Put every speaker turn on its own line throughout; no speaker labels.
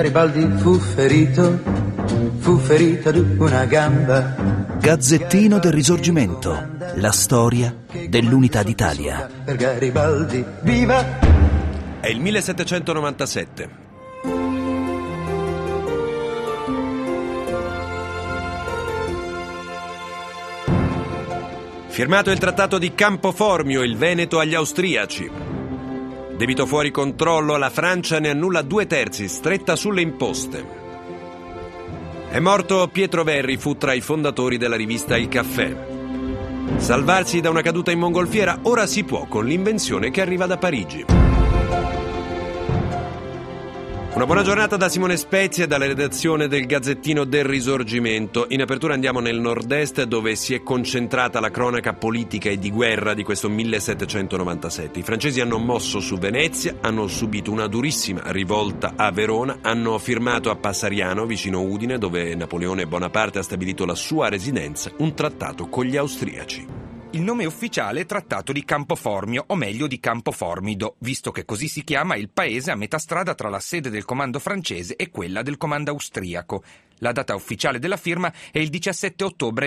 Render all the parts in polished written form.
Garibaldi fu ferito ad una gamba.
Gazzettino del Risorgimento, la storia dell'unità d'Italia.
Per Garibaldi, viva!
È il 1797. Firmato il trattato di Campoformio, il Veneto agli austriaci. Debito fuori controllo, la Francia ne annulla 2/3, stretta sulle imposte. È morto Pietro Verri, fu tra i fondatori della rivista Il Caffè. Salvarsi da una caduta in mongolfiera ora si può con l'invenzione che arriva da Parigi. Una buona giornata da Simone Spezia e dalla redazione del Gazzettino del Risorgimento. In apertura andiamo nel nord-est, dove si è concentrata la cronaca politica e di guerra di questo 1797. I francesi hanno mosso su Venezia, hanno subito una durissima rivolta a Verona, hanno firmato a Passariano, vicino Udine, dove Napoleone Bonaparte ha stabilito la sua residenza, un trattato con gli austriaci.
Il nome ufficiale è Trattato di Campoformio, o meglio di Campoformido, visto che così si chiama il paese a metà strada tra la sede del comando francese e quella del comando austriaco. La data ufficiale della firma è il 17 ottobre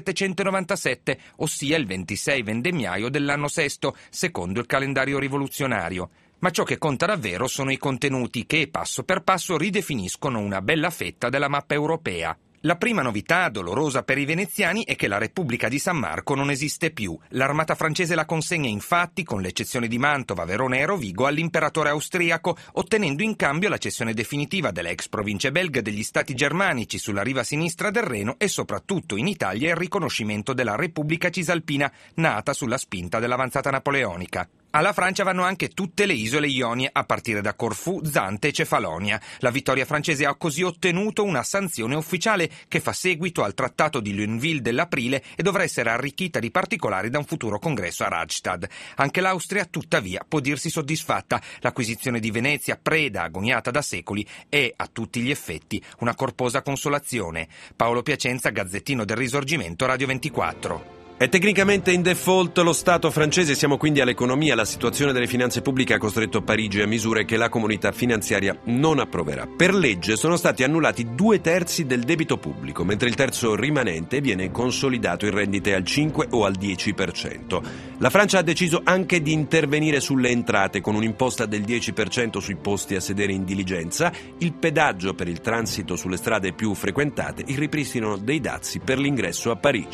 1797, ossia il 26 vendemmiaio dell'anno sesto, secondo il calendario rivoluzionario. Ma ciò che conta davvero sono i contenuti che, passo per passo, ridefiniscono una bella fetta della mappa europea. La prima novità, dolorosa per i veneziani, è che la Repubblica di San Marco non esiste più. L'armata francese la consegna infatti, con l'eccezione di Mantova, Verona e Rovigo, all'imperatore austriaco, ottenendo in cambio la cessione definitiva delle ex province belghe degli stati germanici sulla riva sinistra del Reno e soprattutto in Italia il riconoscimento della Repubblica Cisalpina, nata sulla spinta dell'avanzata napoleonica. Alla Francia vanno anche tutte le isole Ionie, a partire da Corfù, Zante e Cefalonia. La vittoria francese ha così ottenuto una sanzione ufficiale che fa seguito al trattato di Lunéville dell'aprile e dovrà essere arricchita di particolari da un futuro congresso a Rastatt. Anche l'Austria, tuttavia, può dirsi soddisfatta. L'acquisizione di Venezia, preda agoniata da secoli, è, a tutti gli effetti, una corposa consolazione. Paolo Piacenza, Gazzettino del Risorgimento, Radio 24.
È tecnicamente in default lo Stato francese, siamo quindi all'economia. La situazione delle finanze pubbliche ha costretto Parigi a misure che la comunità finanziaria non approverà. Per legge sono stati annullati 2/3 del debito pubblico, mentre il terzo rimanente viene consolidato in rendite al 5 o al 10%. La Francia ha deciso anche di intervenire sulle entrate con un'imposta del 10% sui posti a sedere in diligenza, il pedaggio per il transito sulle strade più frequentate, il ripristino dei dazi per l'ingresso a Parigi.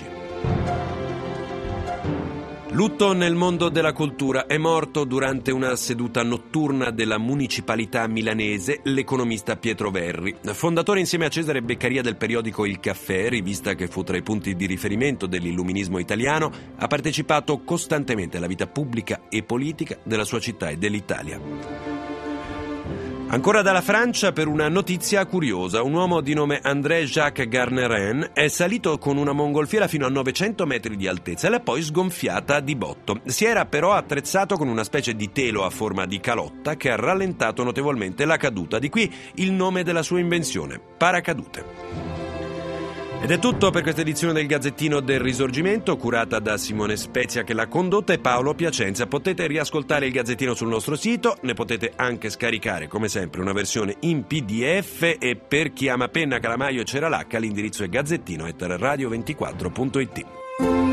Lutto nel mondo della cultura. È morto durante una seduta notturna della municipalità milanese l'economista Pietro Verri, fondatore insieme a Cesare Beccaria del periodico Il Caffè, rivista che fu tra i punti di riferimento dell'illuminismo italiano. Ha partecipato costantemente alla vita pubblica e politica della sua città e dell'Italia. Ancora dalla Francia per una notizia curiosa. Un uomo di nome André-Jacques Garnerin è salito con una mongolfiera fino a 900 metri di altezza e l'ha poi sgonfiata di botto. Si era però attrezzato con una specie di telo a forma di calotta che ha rallentato notevolmente la caduta. Di qui il nome della sua invenzione, paracadute. Ed è tutto per questa edizione del Gazzettino del Risorgimento, curata da Simone Spezia che l'ha condotta e Paolo Piacenza. Potete riascoltare il Gazzettino sul nostro sito, ne potete anche scaricare come sempre una versione in PDF e per chi ama penna, calamaio e ceralacca l'indirizzo è gazzettino@radio24.it.